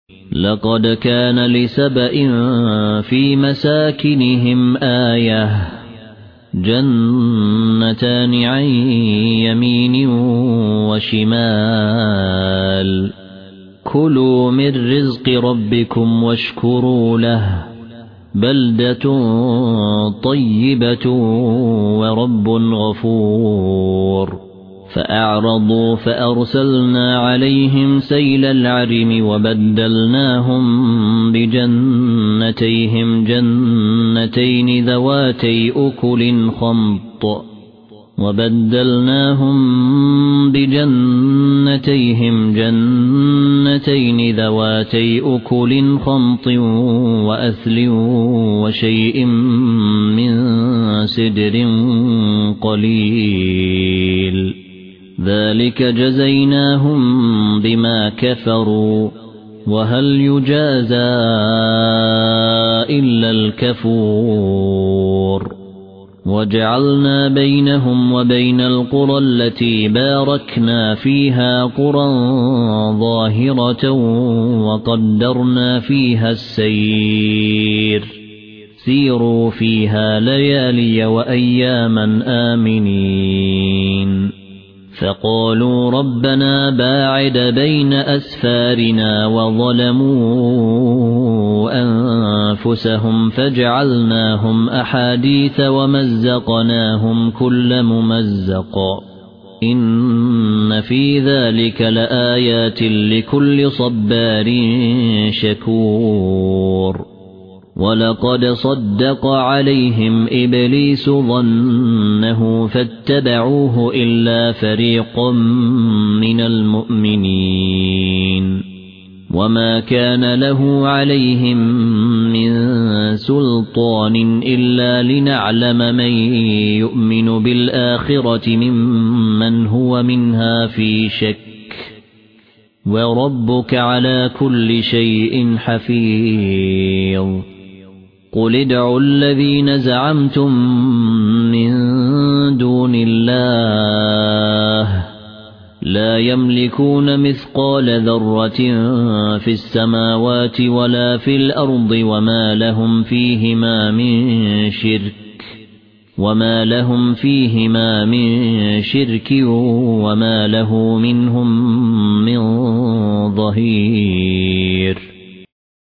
لقد كان لسبإ في مساكنهم آية جنتان عن يمين وشمال كلوا من رزق ربكم واشكروا له بلدة طيبة ورب غفور فأعرضوا فأرسلنا عليهم سيل العرم وبدلناهم بجنتيهم جنتين ذواتي أكل خمط وأثل وشيء من سدر قليل ذلك جزيناهم بما كفروا وهل يجازى إلا الكفور وجعلنا بينهم وبين القرى التي باركنا فيها قرى ظاهرة وقدرنا فيها السير سيروا فيها ليالي وأياما آمنين فقالوا ربنا باعد بين أسفارنا وظلموا أنفسهم فجعلناهم أحاديث ومزقناهم كل ممزق إن في ذلك لآيات لكل صبار شكور ولقد صدق عليهم إبليس ظنه فاتبعوه إلا فريق من المؤمنين وما كان له عليهم من سلطان إلا لنعلم من يؤمن بالآخرة ممن هو منها في شك وربك على كل شيء حفيظ قل ادعوا الذين زعمتم من دون الله لا يملكون مثقال ذرة في السماوات ولا في الأرض وما لهم فيهما من شرك وما له منهم من ظهير